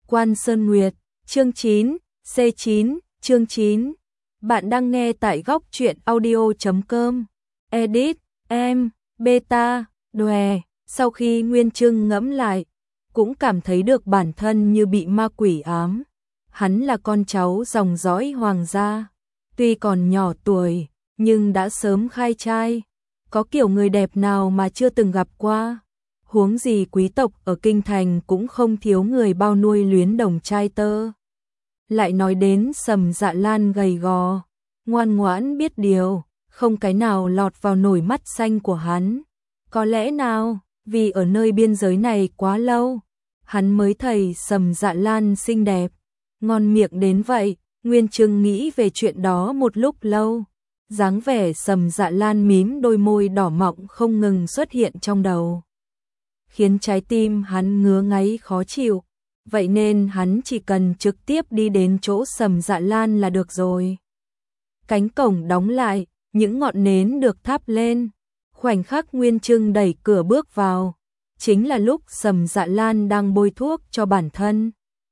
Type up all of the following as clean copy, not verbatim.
Quan Sơn Nguyệt, chương 9, C9, chương 9. Bạn đang nghe tại góc truyện audio.com. Edit, em, beta, đòe. Sau khi Nguyên Trưng ngẫm lại, cũng cảm thấy được bản thân như bị ma quỷ ám. Hắn là con cháu dòng dõi hoàng gia, tuy còn nhỏ tuổi, nhưng đã sớm khai trai. Có kiểu người đẹp nào mà chưa từng gặp qua. Huống gì quý tộc ở kinh thành cũng không thiếu người bao nuôi luyến đồng trai tơ. Lại nói đến Sầm Dạ Lan gầy gò, ngoan ngoãn biết điều, không cái nào lọt vào nổi mắt xanh của hắn. Có lẽ nào, vì ở nơi biên giới này quá lâu, hắn mới thấy Sầm Dạ Lan xinh đẹp, ngon miệng đến vậy. Nguyên Trưng nghĩ về chuyện đó một lúc lâu. Dáng vẻ Sầm Dạ Lan mím đôi môi đỏ mọng không ngừng xuất hiện trong đầu, khiến trái tim hắn ngứa ngáy khó chịu. Vậy nên hắn chỉ cần trực tiếp đi đến chỗ Sầm Dạ Lan là được rồi. Cánh cổng đóng lại, những ngọn nến được thắp lên. Khoảnh khắc Nguyên Trưng đẩy cửa bước vào, chính là lúc Sầm Dạ Lan đang bôi thuốc cho bản thân.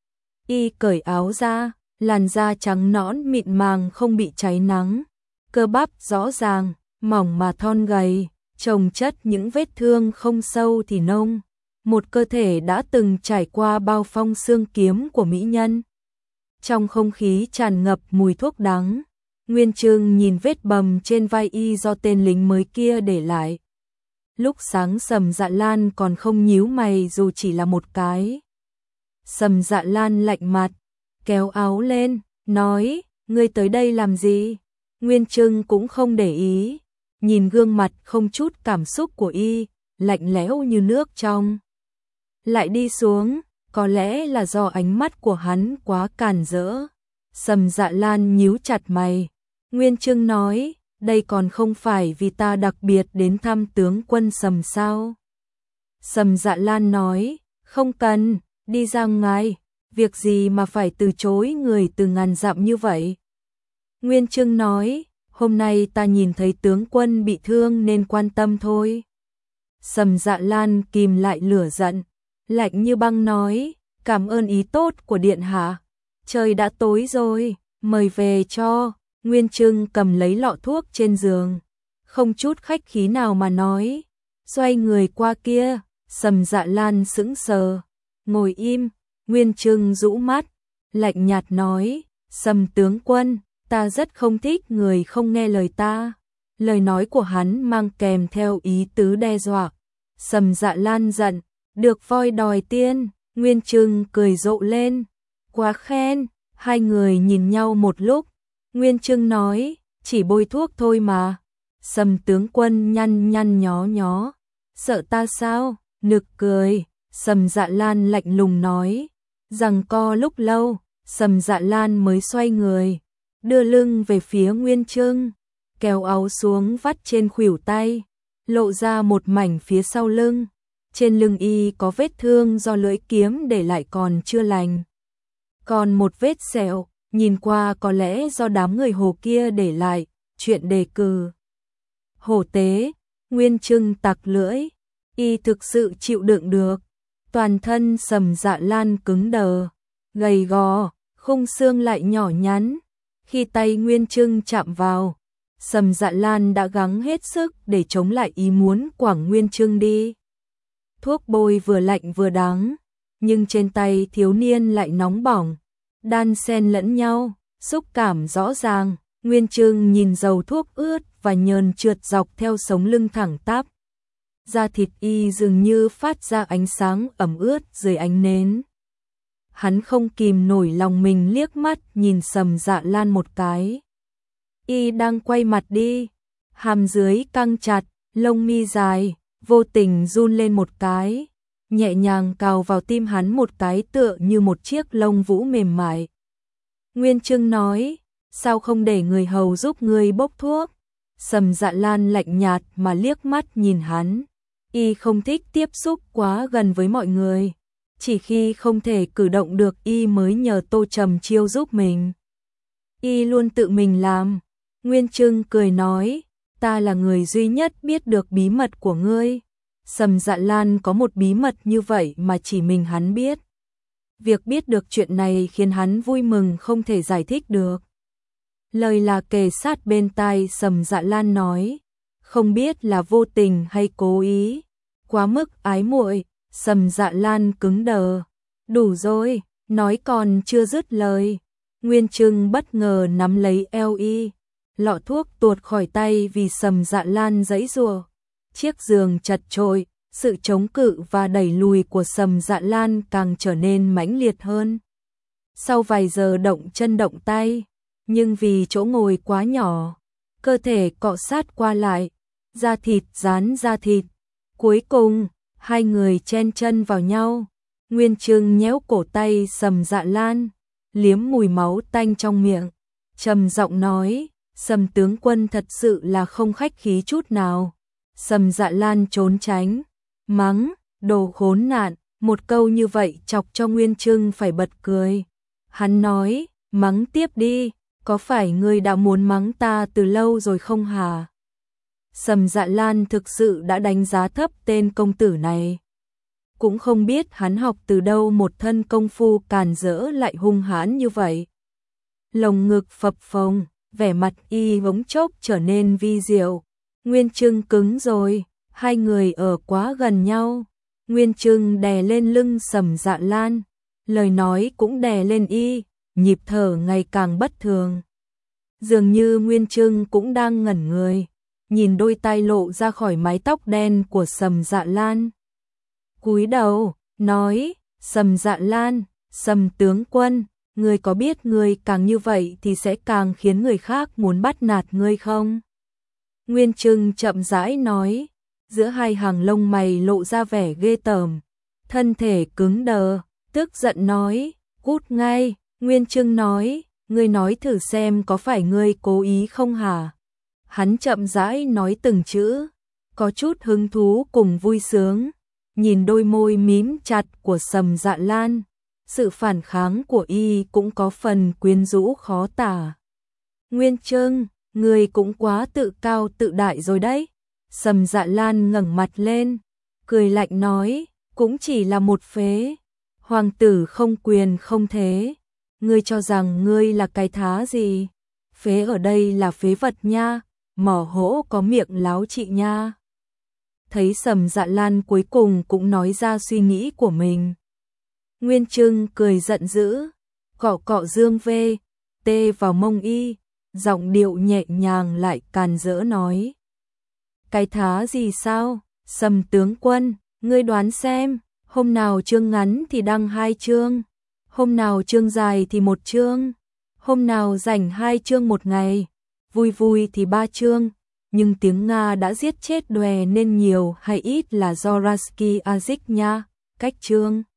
Y cởi áo ra, làn da trắng nõn mịn màng không bị cháy nắng, cơ bắp rõ ràng, mỏng mà thon gầy, chồng chất những vết thương không sâu thì nông. Một cơ thể đã từng trải qua bao phong xương kiếm của mỹ nhân. Trong không khí tràn ngập mùi thuốc đắng, Nguyên Trưng nhìn vết bầm trên vai y do tên lính mới kia để lại. Lúc sáng Sầm Dạ Lan còn không nhíu mày dù chỉ là một cái. Sầm Dạ Lan lạnh mặt, kéo áo lên, nói, ngươi tới đây làm gì? Nguyên Trưng cũng không để ý, nhìn gương mặt không chút cảm xúc của y, lạnh lẽo như nước trong. Lại đi xuống, có lẽ là do ánh mắt của hắn quá càn rỡ. Sầm Dạ Lan nhíu chặt mày. Nguyên Trưng nói, đây còn không phải vì ta đặc biệt đến thăm tướng quân Sầm sao? Sầm Dạ Lan nói, không cần, đi ra ngoài, việc gì mà phải từ chối người từ ngàn dặm như vậy? Nguyên Trưng nói, hôm nay ta nhìn thấy tướng quân bị thương nên quan tâm thôi. Sầm Dạ Lan kìm lại lửa giận, lạnh như băng nói, cảm ơn ý tốt của điện hạ. Trời đã tối rồi, mời về cho. Nguyên Trưng cầm lấy lọ thuốc trên giường, không chút khách khí nào mà nói. Xoay người qua kia, Sầm Dạ Lan sững sờ, ngồi im. Nguyên Trưng rũ mắt, lạnh nhạt nói, Sầm tướng quân, ta rất không thích người không nghe lời ta. Lời nói của hắn mang kèm theo ý tứ đe dọa. Sầm Dạ Lan giận, được voi đòi tiên. Nguyên Trưng cười rộ lên, quá khen. Hai người nhìn nhau một lúc. Nguyên Trưng nói, chỉ bôi thuốc thôi mà. Sầm tướng quân nhăn nhăn nhó nhó, sợ ta sao? Nực cười. Sầm Dạ Lan lạnh lùng nói. Giằng co lúc lâu, Sầm Dạ Lan mới xoay người, đưa lưng về phía Nguyên Trưng, kéo áo xuống vắt trên khuỷu tay, lộ ra một mảnh phía sau lưng. Trên lưng y có vết thương do lưỡi kiếm để lại còn chưa lành. Còn một vết sẹo, nhìn qua có lẽ do đám người Hồ kia để lại. Chuyện đề cử. Hổ tế. Nguyên Trưng tặc lưỡi, y thực sự chịu đựng được. Toàn thân Sầm Dạ Lan cứng đờ, gầy gò, khung xương lại nhỏ nhắn. Khi tay Nguyên Trưng chạm vào, Sầm Dạ Lan đã gắng hết sức để chống lại ý muốn quẳng Nguyên Trưng đi. Thuốc bôi vừa lạnh vừa đắng, nhưng trên tay thiếu niên lại nóng bỏng, đan xen lẫn nhau, xúc cảm rõ ràng. Nguyên Trưng nhìn dầu thuốc ướt và nhờn trượt dọc theo sống lưng thẳng tắp. Da thịt y dường như phát ra ánh sáng ẩm ướt dưới ánh nến. Hắn không kìm nổi lòng mình liếc mắt nhìn Sầm Dạ Lan một cái. Y đang quay mặt đi, hàm dưới căng chặt, lông mi dài, vô tình run lên một cái, nhẹ nhàng cào vào tim hắn một cái tựa như một chiếc lông vũ mềm mại. Nguyên Trưng nói, sao không để người hầu giúp ngươi bốc thuốc? Sầm Dạ Lan lạnh nhạt mà liếc mắt nhìn hắn. Y không thích tiếp xúc quá gần với mọi người, chỉ khi không thể cử động được y mới nhờ Tô Trầm Chiêu giúp mình. Y luôn tự mình làm. Nguyên Trưng cười nói, ta là người duy nhất biết được bí mật của ngươi. Sầm Dạ Lan có một bí mật như vậy mà chỉ mình hắn biết. Việc biết được chuyện này khiến hắn vui mừng không thể giải thích được. Lời là kề sát bên tai Sầm Dạ Lan nói, không biết là vô tình hay cố ý, quá mức ái muội. Sầm Dạ Lan cứng đờ. Đủ rồi, nói còn chưa dứt lời. Nguyên Trưng bất ngờ nắm lấy eo y. Lọ thuốc tuột khỏi tay vì Sầm Dạ Lan giãy giụa. Chiếc giường chật chội, sự chống cự và đẩy lùi của Sầm Dạ Lan càng trở nên mãnh liệt hơn. Sau vài giờ động chân động tay, nhưng vì chỗ ngồi quá nhỏ, cơ thể cọ sát qua lại, da thịt dán da thịt. Cuối cùng, hai người chen chân vào nhau. Nguyên Trưng nhéo cổ tay Sầm Dạ Lan, liếm mùi máu tanh trong miệng, trầm giọng nói, Sầm tướng quân thật sự là không khách khí chút nào. Sầm Dạ Lan trốn tránh, mắng, đồ khốn nạn, một câu như vậy chọc cho Nguyên Trưng phải bật cười. Hắn nói, mắng tiếp đi, có phải ngươi đã muốn mắng ta từ lâu rồi không hả? Sầm Dạ Lan thực sự đã đánh giá thấp tên công tử này. Cũng không biết hắn học từ đâu một thân công phu càn rỡ lại hung hãn như vậy. Lồng ngực phập phồng, vẻ mặt y bỗng chốc trở nên vi diệu. Nguyên Trưng cứng rồi, hai người ở quá gần nhau. Nguyên Trưng đè lên lưng Sầm Dạ Lan, lời nói cũng đè lên y, nhịp thở ngày càng bất thường. Dường như Nguyên Trưng cũng đang ngẩn người, nhìn đôi tai lộ ra khỏi mái tóc đen của Sầm Dạ Lan. Cúi đầu, nói, Sầm Dạ Lan, Sầm tướng quân, ngươi có biết ngươi càng như vậy thì sẽ càng khiến người khác muốn bắt nạt ngươi không? Nguyên Trưng chậm rãi nói, giữa hai hàng lông mày lộ ra vẻ ghê tởm, thân thể cứng đờ, tức giận nói, cút ngay. Nguyên Trưng nói, ngươi nói thử xem có phải ngươi cố ý không hả? Hắn chậm rãi nói từng chữ, có chút hứng thú cùng vui sướng, nhìn đôi môi mím chặt của Sầm Dạ Lan, sự phản kháng của y cũng có phần quyến rũ khó tả. Nguyên Trưng, ngươi cũng quá tự cao tự đại rồi đấy. Sầm Dạ Lan ngẩng mặt lên, cười lạnh nói, cũng chỉ là một phế, hoàng tử không quyền không thế. Ngươi cho rằng ngươi là cái thá gì? Phế ở đây là phế vật nha, mỏ hỗ có miệng láo chị nha. Thấy Sầm Dạ Lan cuối cùng cũng nói ra suy nghĩ của mình. Nguyên Trưng cười giận dữ, cọ cọ dương vê, tê vào mông y, giọng điệu nhẹ nhàng lại càn rỡ nói. Cái thá gì sao? Sầm tướng quân, ngươi đoán xem, hôm nào chương ngắn thì đăng 2 chương, hôm nào chương dài thì 1 chương, hôm nào rảnh 2 chương một ngày, vui vui thì 3 chương, nhưng tiếng Nga đã giết chết đòe nên nhiều hay ít là do Rasky Azik nha, cách chương.